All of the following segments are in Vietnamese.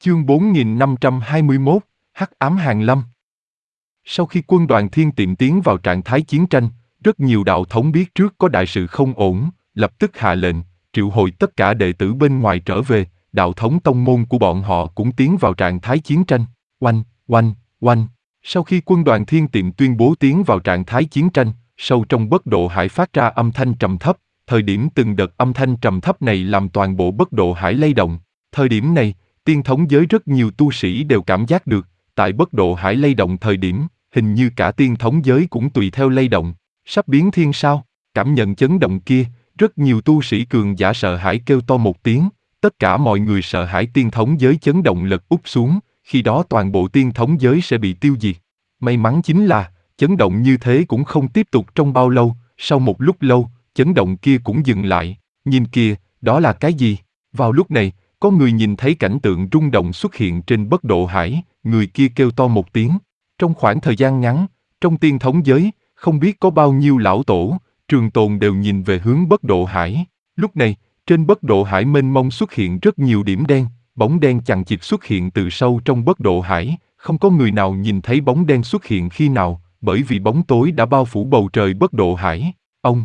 Chương 4521, Hắc ám Hàn Lâm. Sau khi quân đoàn Thiên Tiệm tiến vào trạng thái chiến tranh, rất nhiều đạo thống biết trước có đại sự không ổn, lập tức hạ lệnh, triệu hồi tất cả đệ tử bên ngoài trở về, đạo thống tông môn của bọn họ cũng tiến vào trạng thái chiến tranh. Oanh, oanh, oanh. Sau khi quân đoàn Thiên Tiệm tuyên bố tiến vào trạng thái chiến tranh, sâu trong Bất Độ Hải phát ra âm thanh trầm thấp, thời điểm từng đợt âm thanh trầm thấp này làm toàn bộ Bất Độ Hải lay động. Thời điểm này, tiên thống giới rất nhiều tu sĩ đều cảm giác được, tại Bất Độ Hải lay động thời điểm, hình như cả tiên thống giới cũng tùy theo lay động, sắp biến thiên sao? Cảm nhận chấn động kia, rất nhiều tu sĩ cường giả sợ hãi kêu to một tiếng, tất cả mọi người sợ hãi tiên thống giới chấn động lật úp xuống, khi đó toàn bộ tiên thống giới sẽ bị tiêu diệt. May mắn chính là, chấn động như thế cũng không tiếp tục trong bao lâu, sau một lúc lâu, chấn động kia cũng dừng lại, nhìn kìa, đó là cái gì? Vào lúc này, có người nhìn thấy cảnh tượng rung động xuất hiện trên Bất Độ Hải, người kia kêu to một tiếng. Trong khoảng thời gian ngắn, trong tiên thống giới, không biết có bao nhiêu lão tổ, trường tồn đều nhìn về hướng Bất Độ Hải. Lúc này, trên Bất Độ Hải mênh mông xuất hiện rất nhiều điểm đen, bóng đen chằng chịt xuất hiện từ sâu trong Bất Độ Hải, không có người nào nhìn thấy bóng đen xuất hiện khi nào, bởi vì bóng tối đã bao phủ bầu trời Bất Độ Hải.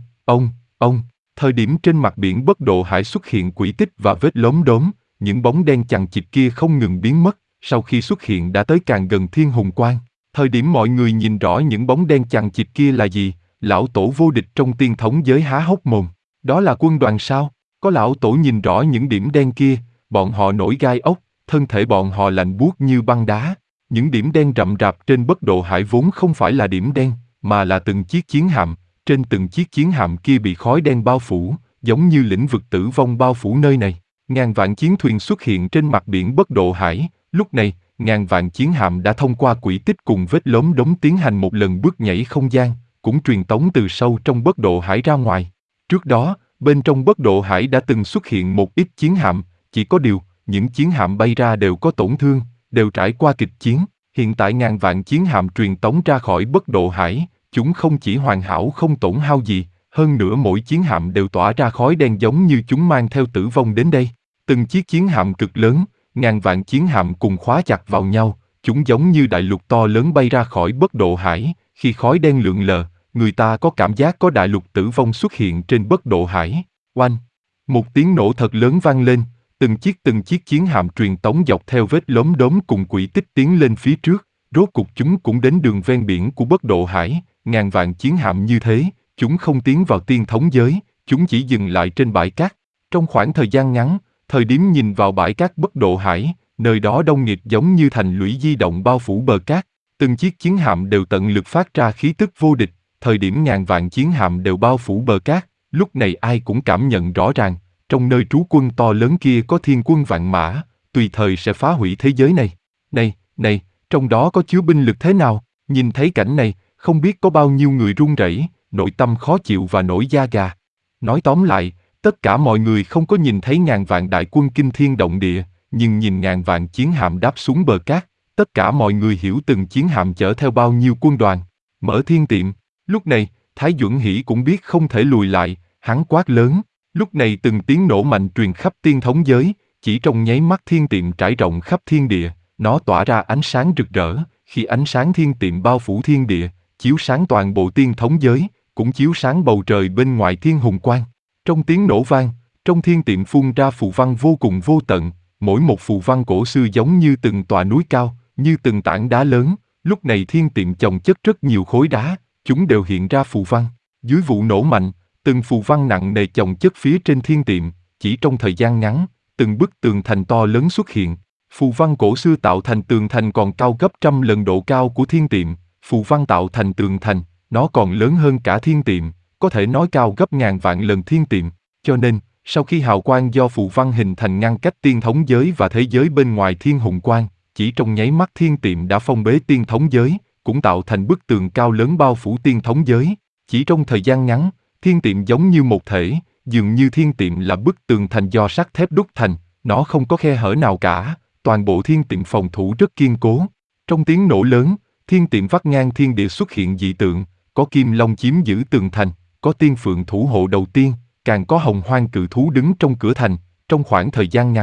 Ông, thời điểm trên mặt biển Bất Độ Hải xuất hiện quỷ tích và vết lốm đốm, những bóng đen chằng chịt kia không ngừng biến mất, sau khi xuất hiện đã tới càng gần Thiên Hùng Quang. Thời điểm mọi người nhìn rõ những bóng đen chằng chịt kia là gì, lão tổ vô địch trong tiên thống giới há hốc mồm. Đó là quân đoàn sao? Có lão tổ nhìn rõ những điểm đen kia, bọn họ nổi gai ốc, thân thể bọn họ lạnh buốt như băng đá. Những điểm đen rậm rạp trên Bất Độ Hải vốn không phải là điểm đen, mà là từng chiếc chiến hạm. Trên từng chiếc chiến hạm kia bị khói đen bao phủ, giống như lĩnh vực tử vong bao phủ nơi này. Ngàn vạn chiến thuyền xuất hiện trên mặt biển Bất Độ Hải, lúc này, ngàn vạn chiến hạm đã thông qua quỹ tích cùng vết lốm đốm tiến hành một lần bước nhảy không gian, cũng truyền tống từ sâu trong Bất Độ Hải ra ngoài. Trước đó, bên trong Bất Độ Hải đã từng xuất hiện một ít chiến hạm, chỉ có điều, những chiến hạm bay ra đều có tổn thương, đều trải qua kịch chiến. Hiện tại ngàn vạn chiến hạm truyền tống ra khỏi Bất Độ Hải, chúng không chỉ hoàn hảo không tổn hao gì, hơn nữa mỗi chiến hạm đều tỏa ra khói đen giống như chúng mang theo tử vong đến đây. Từng chiếc chiến hạm cực lớn, ngàn vạn chiến hạm cùng khóa chặt vào nhau, chúng giống như đại lục to lớn bay ra khỏi Bất Độ Hải, khi khói đen lượn lờ, người ta có cảm giác có đại lục tử vong xuất hiện trên Bất Độ Hải. Oanh! Một tiếng nổ thật lớn vang lên, từng chiếc chiến hạm truyền tống dọc theo vết lốm đốm cùng quỹ tích tiến lên phía trước, rốt cục chúng cũng đến đường ven biển của Bất Độ Hải, ngàn vạn chiến hạm như thế, chúng không tiến vào tiên thống giới, chúng chỉ dừng lại trên bãi cát. Trong khoảng thời gian ngắn, thời điểm nhìn vào bãi cát Bất Độ Hải, nơi đó đông nghịt giống như thành lũy di động bao phủ bờ cát, từng chiếc chiến hạm đều tận lực phát ra khí tức vô địch, thời điểm ngàn vạn chiến hạm đều bao phủ bờ cát, lúc này ai cũng cảm nhận rõ ràng, trong nơi trú quân to lớn kia có thiên quân vạn mã, tùy thời sẽ phá hủy thế giới này. Này, trong đó có chứa binh lực thế nào? Nhìn thấy cảnh này, không biết có bao nhiêu người run rẩy, nội tâm khó chịu và nổi da gà. Nói tóm lại, tất cả mọi người không có nhìn thấy ngàn vạn đại quân kinh thiên động địa, nhưng nhìn ngàn vạn chiến hạm đáp xuống bờ cát, tất cả mọi người hiểu từng chiến hạm chở theo bao nhiêu quân đoàn. Mở Thiên Tiệm, lúc này, Thái Duẩn Hỷ cũng biết không thể lùi lại, hắn quát lớn. Lúc này từng tiếng nổ mạnh truyền khắp tiên thống giới, chỉ trong nháy mắt Thiên Tiệm trải rộng khắp thiên địa, nó tỏa ra ánh sáng rực rỡ, khi ánh sáng Thiên Tiệm bao phủ thiên địa, chiếu sáng toàn bộ tiên thống giới, cũng chiếu sáng bầu trời bên ngoài Thiên Hùng Quang. Trong tiếng nổ vang, trong Thiên Tiệm phun ra phù văn vô cùng vô tận, mỗi một phù văn cổ xưa giống như từng tòa núi cao, như từng tảng đá lớn, lúc này Thiên Tiệm chồng chất rất nhiều khối đá, chúng đều hiện ra phù văn. Dưới vụ nổ mạnh, từng phù văn nặng nề chồng chất phía trên Thiên Tiệm, chỉ trong thời gian ngắn, từng bức tường thành to lớn xuất hiện. Phù văn cổ xưa tạo thành tường thành còn cao gấp trăm lần độ cao của Thiên Tiệm, phù văn tạo thành tường thành, nó còn lớn hơn cả Thiên Tiệm, có thể nói cao gấp ngàn vạn lần Thiên Tiệm, cho nên, sau khi hào quang do phù văn hình thành ngăn cách tiên thống giới và thế giới bên ngoài Thiên Hùng Quang, chỉ trong nháy mắt Thiên Tiệm đã phong bế tiên thống giới, cũng tạo thành bức tường cao lớn bao phủ tiên thống giới. Chỉ trong thời gian ngắn, Thiên Tiệm giống như một thể, dường như Thiên Tiệm là bức tường thành do sắt thép đúc thành, nó không có khe hở nào cả, toàn bộ Thiên Tiệm phòng thủ rất kiên cố. Trong tiếng nổ lớn, Thiên Tiệm vắt ngang thiên địa xuất hiện dị tượng, có kim long chiếm giữ tường thành, có tiên phượng thủ hộ đầu tiên, càng có hồng hoang cự thú đứng trong cửa thành. Trong khoảng thời gian ngắn,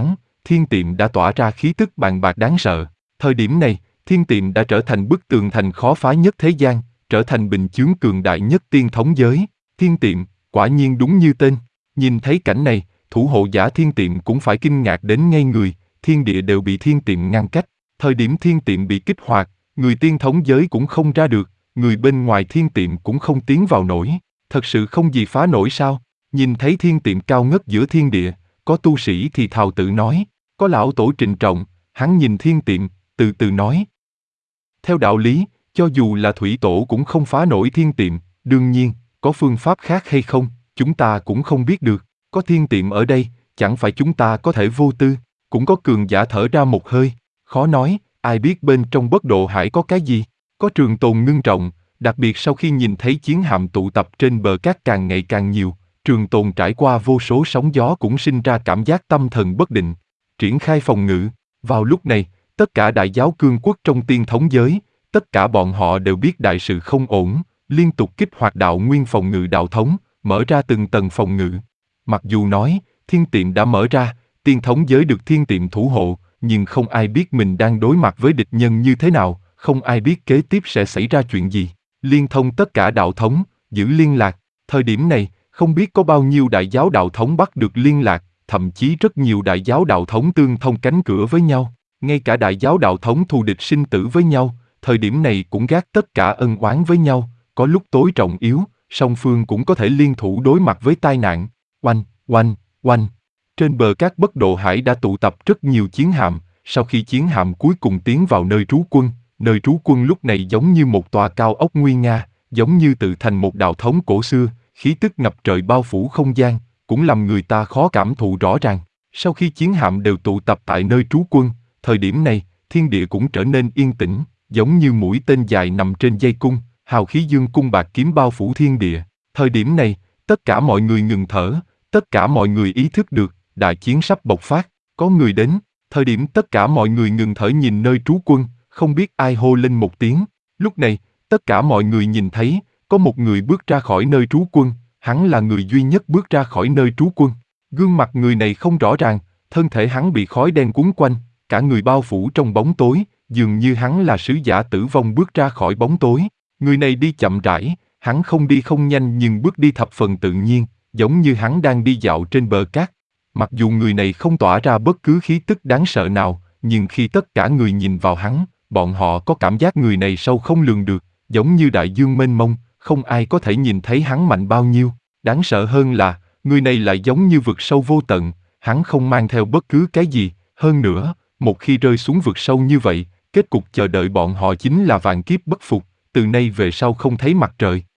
Thiên Tiệm đã tỏa ra khí tức bàn bạc đáng sợ. Thời điểm này, Thiên Tiệm đã trở thành bức tường thành khó phá nhất thế gian, trở thành bình chướng cường đại nhất tiên thống giới. Thiên Tiệm, quả nhiên đúng như tên. Nhìn thấy cảnh này, thủ hộ giả Thiên Tiệm cũng phải kinh ngạc đến ngây người, thiên địa đều bị Thiên Tiệm ngăn cách. Thời điểm Thiên Tiệm bị kích hoạt, người tiên thống giới cũng không ra được, người bên ngoài Thiên Tiệm cũng không tiến vào nổi. Thật sự không gì phá nổi sao? Nhìn thấy Thiên Tiệm cao ngất giữa thiên địa, có tu sĩ thì thào tự nói, có lão tổ trịnh trọng, hắn nhìn Thiên Tiệm, từ từ nói. Theo đạo lý, cho dù là thủy tổ cũng không phá nổi Thiên Tiệm, đương nhiên, có phương pháp khác hay không, chúng ta cũng không biết được. Có Thiên Tiệm ở đây, chẳng phải chúng ta có thể vô tư. Cũng có cường giả thở ra một hơi, khó nói, ai biết bên trong Bất Độ Hải có cái gì. Có Trường Tồn ngưng trọng, đặc biệt sau khi nhìn thấy chiến hạm tụ tập trên bờ cát càng ngày càng nhiều, Trường Tồn trải qua vô số sóng gió cũng sinh ra cảm giác tâm thần bất định. Triển khai phòng ngự. Vào lúc này, tất cả đại giáo cương quốc trong tiên thống giới, tất cả bọn họ đều biết đại sự không ổn, liên tục kích hoạt đạo nguyên phòng ngự đạo thống, mở ra từng tầng phòng ngự. Mặc dù nói, Thiên Tiệm đã mở ra, tiên thống giới được Thiên Tiệm thủ hộ, nhưng không ai biết mình đang đối mặt với địch nhân như thế nào, không ai biết kế tiếp sẽ xảy ra chuyện gì. Liên thông tất cả đạo thống, giữ liên lạc. Thời điểm này, không biết có bao nhiêu đại giáo đạo thống bắt được liên lạc, thậm chí rất nhiều đại giáo đạo thống tương thông cánh cửa với nhau. Ngay cả đại giáo đạo thống thù địch sinh tử với nhau, thời điểm này cũng gác tất cả ân oán với nhau, có lúc tối trọng yếu, song phương cũng có thể liên thủ đối mặt với tai nạn. Oanh, oanh, oanh. Trên bờ cát Bất Độ Hải đã tụ tập rất nhiều chiến hạm, sau khi chiến hạm cuối cùng tiến vào nơi trú quân, nơi trú quân lúc này giống như một tòa cao ốc nguy nga, giống như tự thành một đạo thống cổ xưa, khí tức ngập trời bao phủ không gian, cũng làm người ta khó cảm thụ rõ ràng. Sau khi chiến hạm đều tụ tập tại nơi trú quân, thời điểm này, thiên địa cũng trở nên yên tĩnh, giống như mũi tên dài nằm trên dây cung, hào khí dương cung bạc kiếm bao phủ thiên địa. Thời điểm này, tất cả mọi người ngừng thở, tất cả mọi người ý thức được, đại chiến sắp bộc phát, có người đến. Thời điểm tất cả mọi người ngừng thở nhìn nơi trú quân, không biết ai hô lên một tiếng. Lúc này, tất cả mọi người nhìn thấy, có một người bước ra khỏi nơi trú quân, hắn là người duy nhất bước ra khỏi nơi trú quân. Gương mặt người này không rõ ràng, thân thể hắn bị khói đen quấn quanh, cả người bao phủ trong bóng tối, dường như hắn là sứ giả tử vong bước ra khỏi bóng tối. Người này đi chậm rãi, hắn không đi không nhanh nhưng bước đi thập phần tự nhiên, giống như hắn đang đi dạo trên bờ cát. Mặc dù người này không tỏa ra bất cứ khí tức đáng sợ nào, nhưng khi tất cả người nhìn vào hắn, bọn họ có cảm giác người này sâu không lường được, giống như đại dương mênh mông, không ai có thể nhìn thấy hắn mạnh bao nhiêu. Đáng sợ hơn là, người này lại giống như vực sâu vô tận, hắn không mang theo bất cứ cái gì, hơn nữa, một khi rơi xuống vực sâu như vậy, kết cục chờ đợi bọn họ chính là vạn kiếp bất phục, từ nay về sau không thấy mặt trời.